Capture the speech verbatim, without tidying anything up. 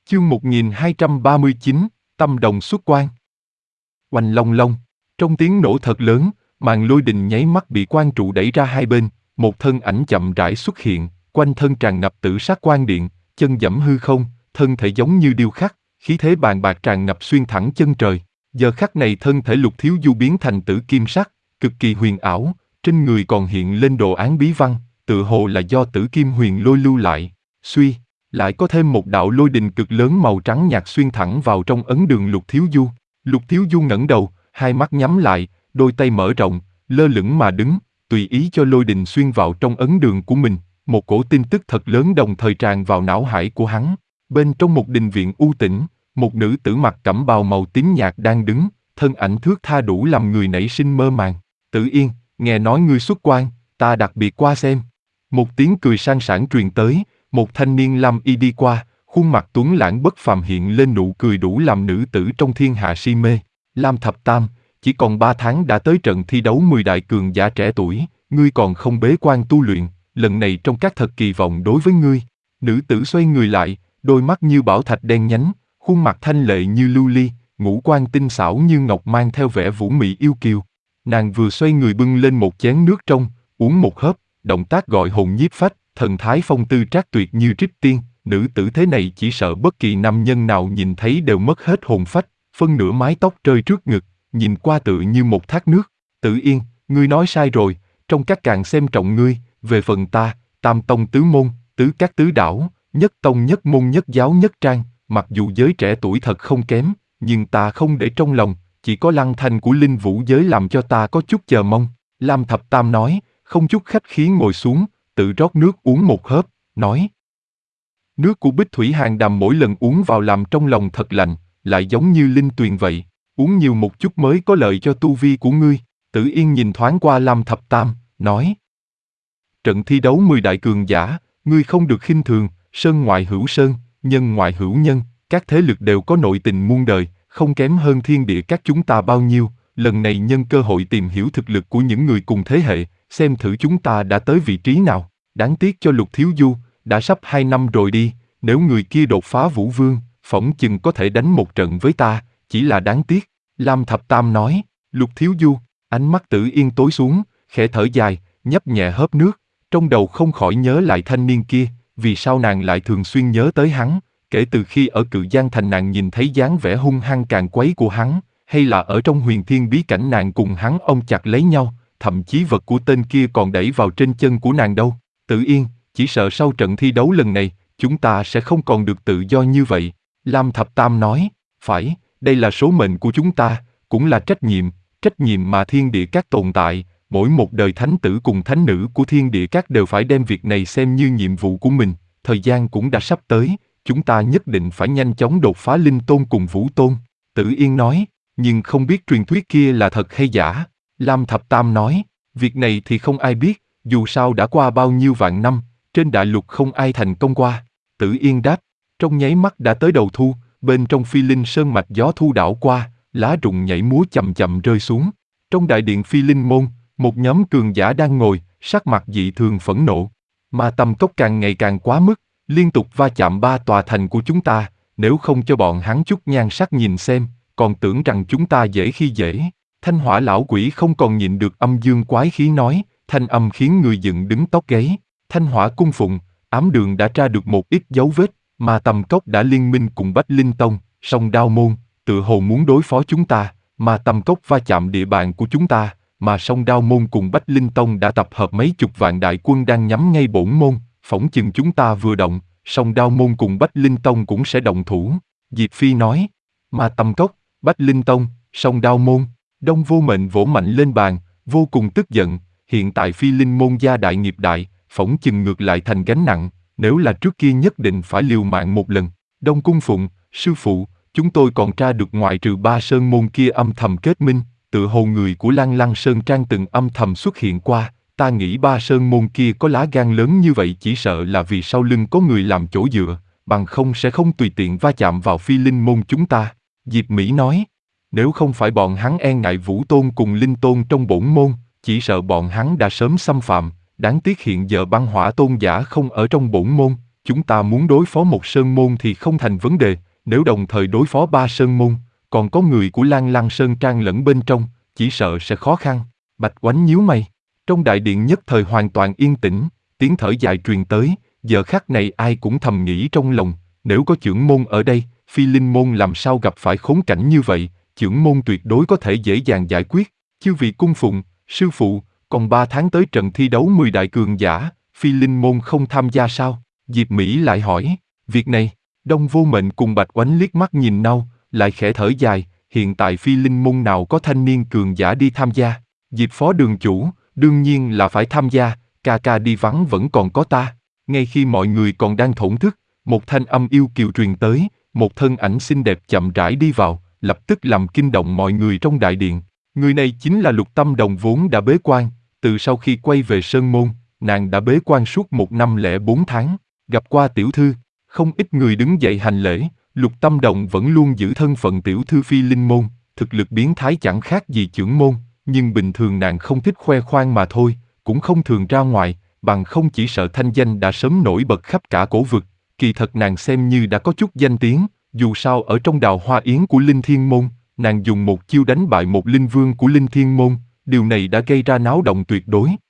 Chương một nghìn hai trăm ba mươi chín, Tâm đồng xuất quan. Oanh long long, trong tiếng nổ thật lớn, màn lôi đình nháy mắt bị quan trụ đẩy ra hai bên, một thân ảnh chậm rãi xuất hiện, quanh thân tràn ngập tử sắc quang điện, chân giẫm hư không, thân thể giống như điêu khắc, khí thế bàn bạc tràn ngập xuyên thẳng chân trời. Giờ khắc này thân thể Lục Thiếu Du biến thành tử kim sắc, cực kỳ huyền ảo, trên người còn hiện lên đồ án bí văn, tựa hồ là do Tử Kim Huyền Lôi lưu lại. Suy, lại có thêm một đạo lôi đình cực lớn màu trắng nhạt xuyên thẳng vào trong ấn đường Lục Thiếu Du. Lục Thiếu Du ngẩng đầu, hai mắt nhắm lại, đôi tay mở rộng, lơ lửng mà đứng, tùy ý cho lôi đình xuyên vào trong ấn đường của mình. Một cổ tin tức thật lớn đồng thời tràn vào não hải của hắn. Bên trong một đình viện u tĩnh, một nữ tử mặc cẩm bào màu tím nhạt đang đứng, thân ảnh thướt tha đủ làm người nảy sinh mơ màng. Tử Yên, nghe nói ngươi xuất quan, ta đặc biệt qua xem. Một tiếng cười sang sảng truyền tới, một thanh niên lam y đi qua, khuôn mặt tuấn lãng bất phàm hiện lên nụ cười đủ làm nữ tử trong thiên hạ si mê. Lam Thập Tam, chỉ còn ba tháng đã tới trận thi đấu mười đại cường giả trẻ tuổi, ngươi còn không bế quan tu luyện, lần này trong các thật kỳ vọng đối với ngươi. Nữ tử xoay người lại, đôi mắt như bảo thạch đen nhánh, khuôn mặt thanh lệ như lưu ly, ngũ quan tinh xảo như ngọc mang theo vẻ vũ mị yêu kiều. Nàng vừa xoay người bưng lên một chén nước trong, uống một hớp, động tác gọi hồn nhiếp phách, thần thái phong tư trác tuyệt như trích tiên. Nữ tử thế này chỉ sợ bất kỳ nam nhân nào nhìn thấy đều mất hết hồn phách, phân nửa mái tóc rơi trước ngực, nhìn qua tựa như một thác nước. Tử Yên, ngươi nói sai rồi, trong các càng xem trọng ngươi, về phần ta, tam tông tứ môn, tứ các tứ đảo, nhất tông nhất môn nhất giáo nhất trang, mặc dù giới trẻ tuổi thật không kém, nhưng ta không để trong lòng, chỉ có lăng thanh của linh vũ giới làm cho ta có chút chờ mong. Lam Thập Tam nói, không chút khách khí ngồi xuống, tự rót nước uống một hớp, nói. Nước của Bích Thủy Hàn Đàm mỗi lần uống vào làm trong lòng thật lạnh, lại giống như linh tuyền vậy, uống nhiều một chút mới có lợi cho tu vi của ngươi. Tử Yên nhìn thoáng qua Lam Thập Tam, nói. Trận thi đấu mười đại cường giả, ngươi không được khinh thường, sơn ngoại hữu sơn, nhân ngoại hữu nhân, các thế lực đều có nội tình muôn đời, không kém hơn thiên địa các chúng ta bao nhiêu. Lần này nhân cơ hội tìm hiểu thực lực của những người cùng thế hệ, xem thử chúng ta đã tới vị trí nào. Đáng tiếc cho Lục Thiếu Du, đã sắp hai năm rồi đi, nếu người kia đột phá Vũ Vương, phỏng chừng có thể đánh một trận với ta, chỉ là đáng tiếc. Lam Thập Tam nói. Lục Thiếu Du, ánh mắt Tử Yên tối xuống, khẽ thở dài, nhấp nhẹ hớp nước, trong đầu không khỏi nhớ lại thanh niên kia, vì sao nàng lại thường xuyên nhớ tới hắn, kể từ khi ở Cự Giang Thành nàng nhìn thấy dáng vẻ hung hăng càn quấy của hắn, hay là ở trong Huyền Thiên bí cảnh nàng cùng hắn ôm chặt lấy nhau, thậm chí vật của tên kia còn đẩy vào trên chân của nàng đâu. Tử Yên, chỉ sợ sau trận thi đấu lần này, chúng ta sẽ không còn được tự do như vậy. Lam Thập Tam nói, phải, đây là số mệnh của chúng ta, cũng là trách nhiệm, trách nhiệm mà thiên địa các tồn tại, mỗi một đời thánh tử cùng thánh nữ của thiên địa các đều phải đem việc này xem như nhiệm vụ của mình. Thời gian cũng đã sắp tới, chúng ta nhất định phải nhanh chóng đột phá linh tôn cùng vũ tôn. Tử Yên nói, nhưng không biết truyền thuyết kia là thật hay giả. Lam Thập Tam nói, việc này thì không ai biết, dù sao đã qua bao nhiêu vạn năm, trên đại lục không ai thành công qua. Tử Yên đáp, trong nháy mắt đã tới đầu thu, bên trong Phi Linh Sơn mạch gió thu đảo qua, lá rụng nhảy múa chậm chậm rơi xuống. Trong đại điện Phi Linh môn, một nhóm cường giả đang ngồi, sắc mặt dị thường phẫn nộ. Mà tầm cốc càng ngày càng quá mức, liên tục va chạm ba tòa thành của chúng ta, nếu không cho bọn hắn chút nhan sắc nhìn xem, còn tưởng rằng chúng ta dễ khi dễ. Thanh Hỏa lão quỷ không còn nhịn được âm dương quái khí nói, thanh âm khiến người dựng đứng tóc gáy. Thanh Hỏa cung phụng, ám đường đã tra được một ít dấu vết, mà tầm cốc đã liên minh cùng Bách Linh Tông, song đao môn, tự hồ muốn đối phó chúng ta, mà tầm cốc va chạm địa bàn của chúng ta, mà song đao môn cùng Bách Linh Tông đã tập hợp mấy chục vạn đại quân đang nhắm ngay bổn môn, phỏng chừng chúng ta vừa động, song đao môn cùng Bách Linh Tông cũng sẽ động thủ. Diệp Phi nói, mà tầm cốc, Bách Linh Tông, song đao môn. Đông Vô Mệnh vỗ mạnh lên bàn, vô cùng tức giận, hiện tại Phi Linh môn gia đại nghiệp đại, phỏng chừng ngược lại thành gánh nặng, nếu là trước kia nhất định phải liều mạng một lần. Đông Cung Phụng, sư phụ, chúng tôi còn tra được ngoại trừ ba sơn môn kia âm thầm kết minh, tự hồ người của Lan Lăng Sơn Trang từng âm thầm xuất hiện qua, ta nghĩ ba sơn môn kia có lá gan lớn như vậy chỉ sợ là vì sau lưng có người làm chỗ dựa, bằng không sẽ không tùy tiện va chạm vào Phi Linh môn chúng ta. Diệp Mỹ nói, nếu không phải bọn hắn e ngại Vũ Tôn cùng Linh Tôn trong bổn môn, chỉ sợ bọn hắn đã sớm xâm phạm, đáng tiếc hiện giờ băng hỏa tôn giả không ở trong bổn môn, chúng ta muốn đối phó một sơn môn thì không thành vấn đề, nếu đồng thời đối phó ba sơn môn, còn có người của Lan Lăng Sơn Trang lẫn bên trong, chỉ sợ sẽ khó khăn. Bạch Oánh nhíu mày. Trong đại điện nhất thời hoàn toàn yên tĩnh, tiếng thở dài truyền tới, giờ khắc này ai cũng thầm nghĩ trong lòng, nếu có chưởng môn ở đây, Phi Linh môn làm sao gặp phải khốn cảnh như vậy, chưởng môn tuyệt đối có thể dễ dàng giải quyết. Chư vị cung phụng, sư phụ, còn ba tháng tới trận thi đấu mười đại cường giả, Phi Linh môn không tham gia sao? Diệp Mỹ lại hỏi, việc này, Đông Vô Mệnh cùng Bạch Oánh liếc mắt nhìn nhau, lại khẽ thở dài, hiện tại Phi Linh môn nào có thanh niên cường giả đi tham gia? Diệp phó đường chủ, đương nhiên là phải tham gia, ca ca đi vắng vẫn còn có ta. Ngay khi mọi người còn đang thổn thức, một thanh âm yêu kiều truyền tới, một thân ảnh xinh đẹp chậm rãi đi vào, lập tức làm kinh động mọi người trong đại điện. Người này chính là Lục Tâm Đồng vốn đã bế quan, từ sau khi quay về Sơn Môn, nàng đã bế quan suốt một năm lẻ bốn tháng, gặp qua tiểu thư, không ít người đứng dậy hành lễ, Lục Tâm Đồng vẫn luôn giữ thân phận tiểu thư Phi Linh môn, thực lực biến thái chẳng khác gì chưởng môn, nhưng bình thường nàng không thích khoe khoang mà thôi, cũng không thường ra ngoài, bằng không chỉ sợ thanh danh đã sớm nổi bật khắp cả cổ vực, kỳ thật nàng xem như đã có chút danh tiếng, dù sao ở trong đào hoa yến của Linh Thiên môn, nàng dùng một chiêu đánh bại một linh vương của Linh Thiên môn, điều này đã gây ra náo động tuyệt đối.